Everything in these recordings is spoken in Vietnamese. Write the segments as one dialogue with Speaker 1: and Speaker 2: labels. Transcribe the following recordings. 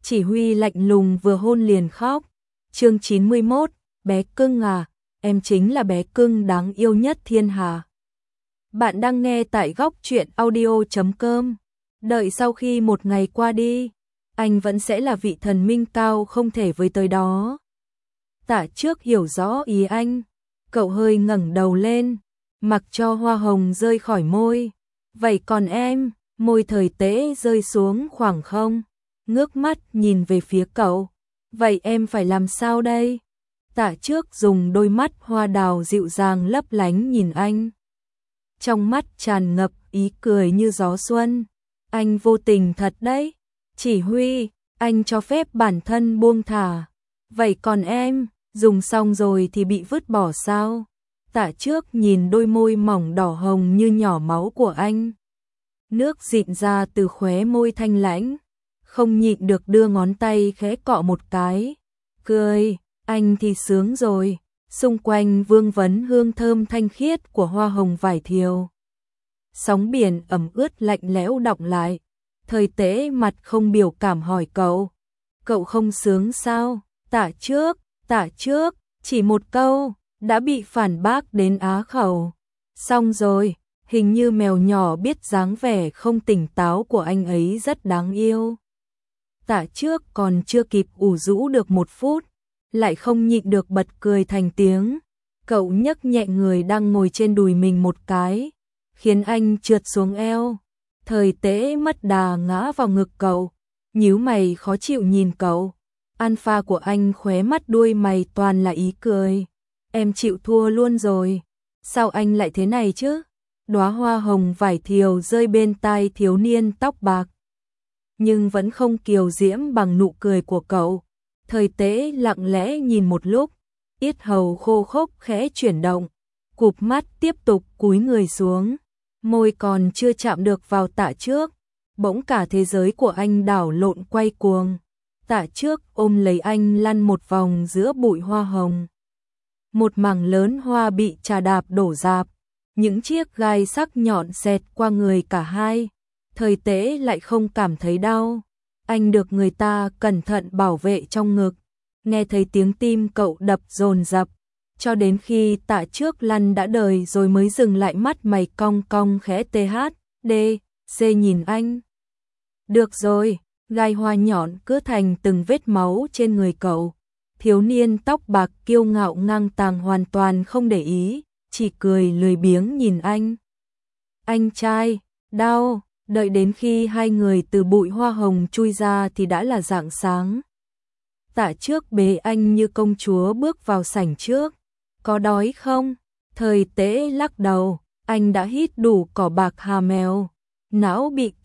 Speaker 1: Chỉ Huy lạnh lùng vừa hôn liền khóc. Chương 91, bé cưng à, em chính là bé cưng đáng yêu nhất thiên hạ. Bạn đang nghe tại góc truyện audio.com. Đợi sau khi một ngày qua đi, anh vẫn sẽ là vị thần minh cao không thể với tới đó. Tạ Trước hiểu rõ ý anh, cậu hơi ngẩng đầu lên, mặc cho hoa hồng rơi khỏi môi. Vậy còn em, môi Thời Tế rơi xuống khoảng không, ngước mắt nhìn về phía cậu. Vậy em phải làm sao đây? Tạ Trước dùng đôi mắt hoa đào dịu dàng lấp lánh nhìn anh. Trong mắt tràn ngập ý cười như gió xuân. Anh vô tình thật đấy. Chỉ Huy, anh cho phép bản thân buông thả. Vậy còn em, dùng xong rồi thì bị vứt bỏ sao? Tạ Trước nhìn đôi môi mỏng đỏ hồng như nhỏ máu của anh. Nước dịn ra từ khóe môi thanh lãnh, không nhịn được đưa ngón tay khẽ cọ một cái. Cười, anh thì sướng rồi. Xung quanh vương vấn hương thơm thanh khiết của hoa hồng vải thiều. Sóng biển ẩm ướt lạnh lẽo đọng lại. Thời Tế mặt không biểu cảm hỏi cậu. Cậu không sướng sao? Tạ Trước, chỉ một câu, đã bị phản bác đến á khẩu. Xong rồi, hình như mèo nhỏ biết dáng vẻ không tỉnh táo của anh ấy rất đáng yêu. Tạ Trước còn chưa kịp ủ rũ được một phút, lại không nhịn được bật cười thành tiếng. Cậu nhấc nhẹ người đang ngồi trên đùi mình một cái, khiến anh trượt xuống eo. Thời Tế mất đà ngã vào ngực cậu, nhíu mày khó chịu nhìn cậu. Alpha của anh khóe mắt đuôi mày toàn là ý cười. Em chịu thua luôn rồi. Sao anh lại thế này chứ? Đóa hoa hồng vải thiều rơi bên tai thiếu niên tóc bạc, nhưng vẫn không kiều diễm bằng nụ cười của cậu. Thời Tế lặng lẽ nhìn một lúc, yết hầu khô khốc khẽ chuyển động, cụp mắt tiếp tục cúi người xuống. Môi còn chưa chạm được vào Tạ Trước, bỗng cả thế giới của anh đảo lộn quay cuồng. Tạ Trước ôm lấy anh lăn một vòng giữa bụi hoa hồng. Một mảng lớn hoa bị trà đạp đổ rạp, những chiếc gai sắc nhọn xẹt qua người cả hai. Thời Tế lại không cảm thấy đau. Anh được người ta cẩn thận bảo vệ trong ngực. Nghe thấy tiếng tim cậu đập dồn dập, cho đến khi Tạ Trước lăn đã đời rồi mới dừng lại, mắt mày cong cong khẽ THD nhìn anh. Được rồi, gai hoa nhọn cứ thành từng vết máu trên người cậu. Thiếu niên tóc bạc kiêu ngạo ngang tàng hoàn toàn không để ý, chỉ cười lười biếng nhìn anh. Anh trai, đau. Đợi đến khi hai người từ bụi hoa hồng chui ra thì đã là rạng sáng. Tạ Trước bế anh như công chúa bước vào sảnh trước. Có đói không? Thời Tế lắc đầu, anh đã hít đủ cỏ bạc hà mèo. Não bị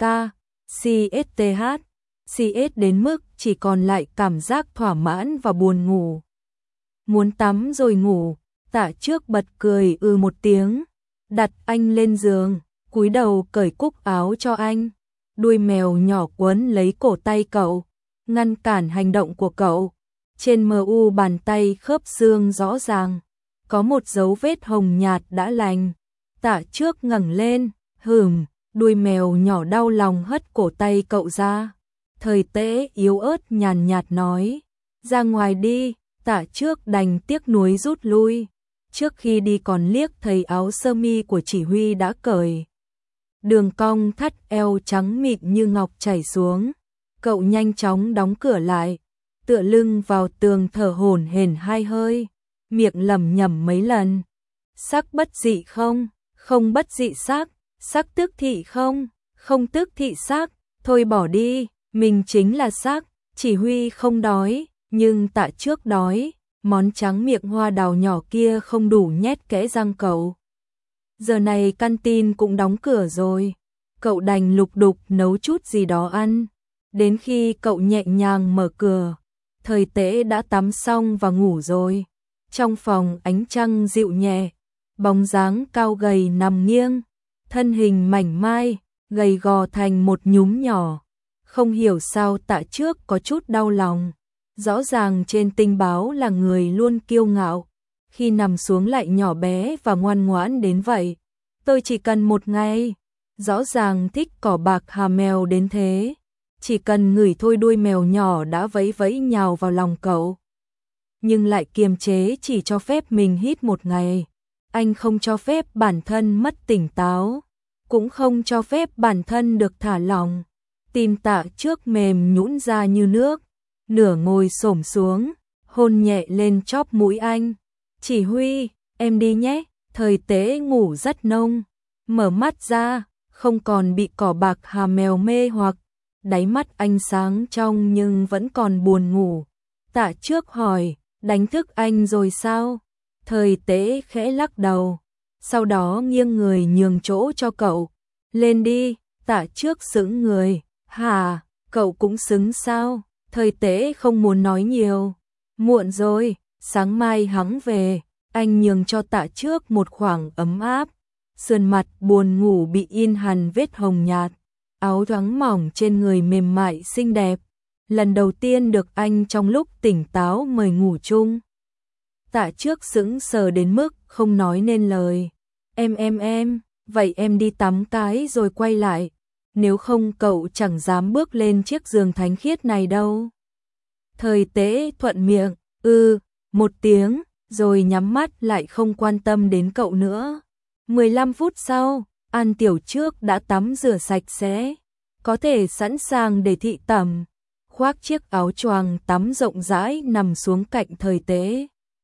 Speaker 1: CS đến mức chỉ còn lại cảm giác thỏa mãn và buồn ngủ. Muốn tắm rồi ngủ. Tạ Trước bật cười một tiếng, đặt anh lên giường, cúi đầu cởi cúc áo cho anh. Đuôi mèo nhỏ quấn lấy cổ tay cậu, ngăn cản hành động của cậu. Trên mu bàn tay khớp xương rõ ràng, có một dấu vết hồng nhạt đã lành. Tạ Trước ngẩng lên, đuôi mèo nhỏ đau lòng hất cổ tay cậu ra. Thời Tế yếu ớt nhàn nhạt nói, ra ngoài đi. Tạ Trước đành tiếc nuối rút lui. Trước khi đi còn liếc thấy áo sơ mi của Chỉ Huy đã cởi. Đường cong thắt eo trắng mịn như ngọc chảy xuống. Cậu nhanh chóng đóng cửa lại, tựa lưng vào tường thở hổn hển hai hơi, miệng lẩm nhẩm mấy lần. Sắc bất dị không? Không bất dị sắc. Sắc tức thị không? Không tức thị sắc. Thôi bỏ đi, mình chính là sắc. Chỉ Huy không đói, nhưng Tạ Trước đói. Món trắng miệng hoa đào nhỏ kia không đủ nhét kẽ răng cậu. Giờ này canteen cũng đóng cửa rồi. Cậu đành lục đục nấu chút gì đó ăn. Đến khi cậu nhẹ nhàng mở cửa, Thời Tế đã tắm xong và ngủ rồi. Trong phòng ánh trăng dịu nhẹ, bóng dáng cao gầy nằm nghiêng, thân hình mảnh mai, gầy gò thành một nhúm nhỏ. Không hiểu sao Tạ Trước có chút đau lòng. Rõ ràng trên tình báo là người luôn kiêu ngạo, khi nằm xuống lại nhỏ bé và ngoan ngoãn đến vậy. Tôi chỉ cần một ngày. Rõ ràng thích cỏ bạc hà mèo đến thế. chỉ cần ngửi thôi đuôi mèo nhỏ đã vẫy vẫy nhào vào lòng cậu. Nhưng lại kiềm chế chỉ cho phép mình hít một ngày. Anh không cho phép bản thân mất tỉnh táo, cũng không cho phép bản thân được thả lỏng. Tim Tạ Trước mềm nhũn ra như nước, nửa ngồi xổm xuống, hôn nhẹ lên chóp mũi anh. Chỉ huy, em đi nhé. Thời Tế ngủ rất nông, mở mắt ra, không còn bị cỏ bạc hà mèo mê hoặc, đáy mắt anh sáng trong nhưng vẫn còn buồn ngủ. Tạ Trước hỏi, đánh thức anh rồi sao? Thời Tế khẽ lắc đầu, sau đó nghiêng người nhường chỗ cho cậu. Lên đi. Tạ Trước sững người, hả, cậu cũng xứng sao? Thời Tế không muốn nói nhiều. Muộn rồi, sáng mai hắn về. Anh nhường cho Tạ Trước một khoảng ấm áp, sườn mặt buồn ngủ bị in hằn vết hồng nhạt, áo thoáng mỏng trên người mềm mại xinh đẹp. Lần đầu tiên được anh trong lúc tỉnh táo mời ngủ chung. Tạ Trước sững sờ đến mức không nói nên lời. Em, vậy em đi tắm cái rồi quay lại, nếu không cậu chẳng dám bước lên chiếc giường thánh khiết này đâu. Thời Tế thuận miệng, một tiếng, rồi nhắm mắt lại không quan tâm đến cậu nữa. 15 phút sau, An Tiểu Trước đã tắm rửa sạch sẽ, có thể sẵn sàng để thị tẩm, khoác chiếc áo choàng tắm rộng rãi nằm xuống cạnh Thời Tế.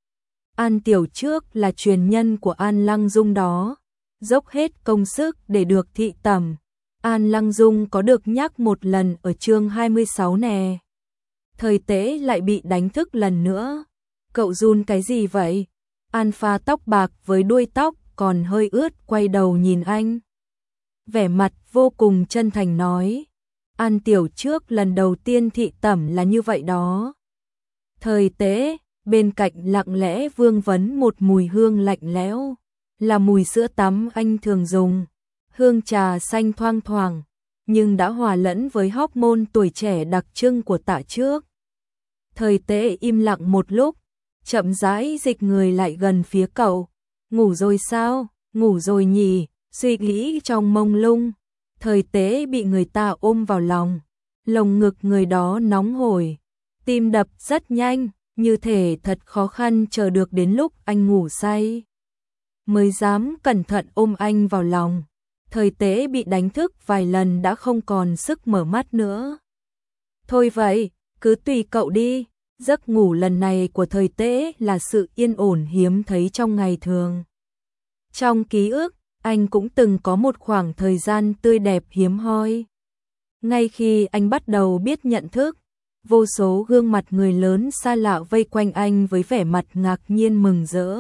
Speaker 1: An Tiểu Trước là truyền nhân của An Lăng Dung đó, dốc hết công sức để được thị tẩm. An Lăng Dung có được nhắc một lần ở chương 26 nè. Thời Tế lại bị đánh thức lần nữa. Cậu run cái gì vậy? An pha tóc bạc với đuôi tóc còn hơi ướt quay đầu nhìn anh. Vẻ mặt vô cùng chân thành nói. An Tiểu Trước lần đầu tiên thị tẩm là như vậy đó. Thời Tế, bên cạnh lặng lẽ vương vấn một mùi hương lạnh lẽo, là mùi sữa tắm anh thường dùng. Hương trà xanh thoang thoảng, nhưng đã hòa lẫn với hormone tuổi trẻ đặc trưng của Tạ Trước. Thời Tế im lặng một lúc, chậm rãi dịch người lại gần phía cậu. Ngủ rồi sao? Ngủ rồi nhỉ? Suy nghĩ trong mông lung. Thời Tế bị người ta ôm vào lòng, lồng ngực người đó nóng hổi, tim đập rất nhanh, như thể thật khó khăn chờ được đến lúc anh ngủ say mới dám cẩn thận ôm anh vào lòng. Thời Tế bị đánh thức vài lần đã không còn sức mở mắt nữa. Thôi vậy, cứ tùy cậu đi. Giấc ngủ lần này của Thời Tế là sự yên ổn hiếm thấy trong ngày thường. Trong ký ức, anh cũng từng có một khoảng thời gian tươi đẹp hiếm hoi. Ngay khi anh bắt đầu biết nhận thức, vô số gương mặt người lớn xa lạ vây quanh anh với vẻ mặt ngạc nhiên mừng rỡ.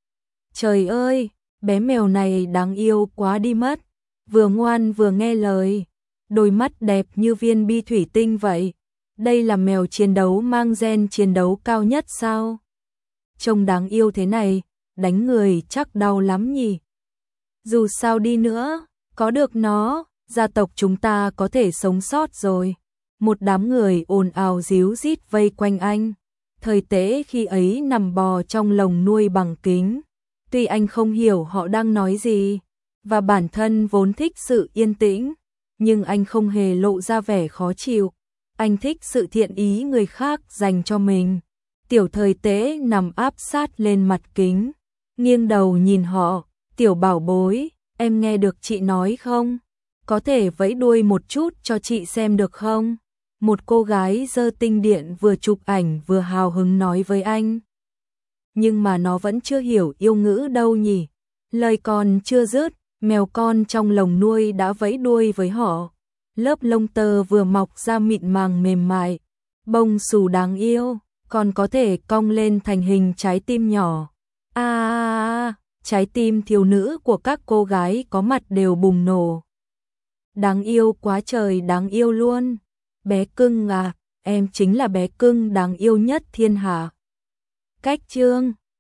Speaker 1: Trời ơi, bé mèo này đáng yêu quá đi mất, vừa ngoan vừa nghe lời, đôi mắt đẹp như viên bi thủy tinh vậy. Đây là mèo chiến đấu mang gen chiến đấu cao nhất sao? Trông đáng yêu thế này, đánh người chắc đau lắm nhỉ. Dù sao đi nữa, có được nó, gia tộc chúng ta có thể sống sót rồi. Một đám người ồn ào ríu rít vây quanh anh. Thời Tế khi ấy nằm bò trong lồng nuôi bằng kính. Tuy anh không hiểu họ đang nói gì, và bản thân vốn thích sự yên tĩnh, nhưng anh không hề lộ ra vẻ khó chịu. Anh thích sự thiện ý người khác dành cho mình. Tiểu Thời Tế nằm áp sát lên mặt kính, nghiêng đầu nhìn họ. Tiểu bảo bối, em nghe được chị nói không? Có thể vẫy đuôi một chút cho chị xem được không? Một cô gái giơ tinh điện vừa chụp ảnh vừa hào hứng nói với anh. Nhưng mà nó vẫn chưa hiểu yêu ngữ đâu nhỉ. Lời còn chưa dứt, mèo con trong lồng nuôi đã vẫy đuôi với họ. Lớp lông tơ vừa mọc ra mịn màng mềm mại, bông xù đáng yêu, còn có thể cong lên thành hình trái tim nhỏ. Trái tim thiếu nữ của các cô gái có mặt đều bùng nổ. Đáng yêu quá trời đáng yêu luôn. Bé cưng à, em chính là bé cưng đáng yêu nhất thiên hạ. Cách chương